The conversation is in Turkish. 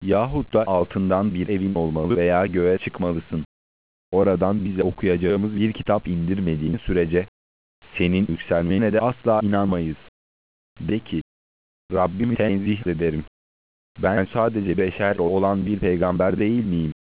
Yahut da altından bir evin olmalı veya göğe çıkmalısın. Oradan bize okuyacağımız bir kitap indirmediğin sürece, senin yükselmene de asla inanmayız. De ki, Rabbimi tenzih ederim. Ben sadece beşer olan bir peygamber değil miyim?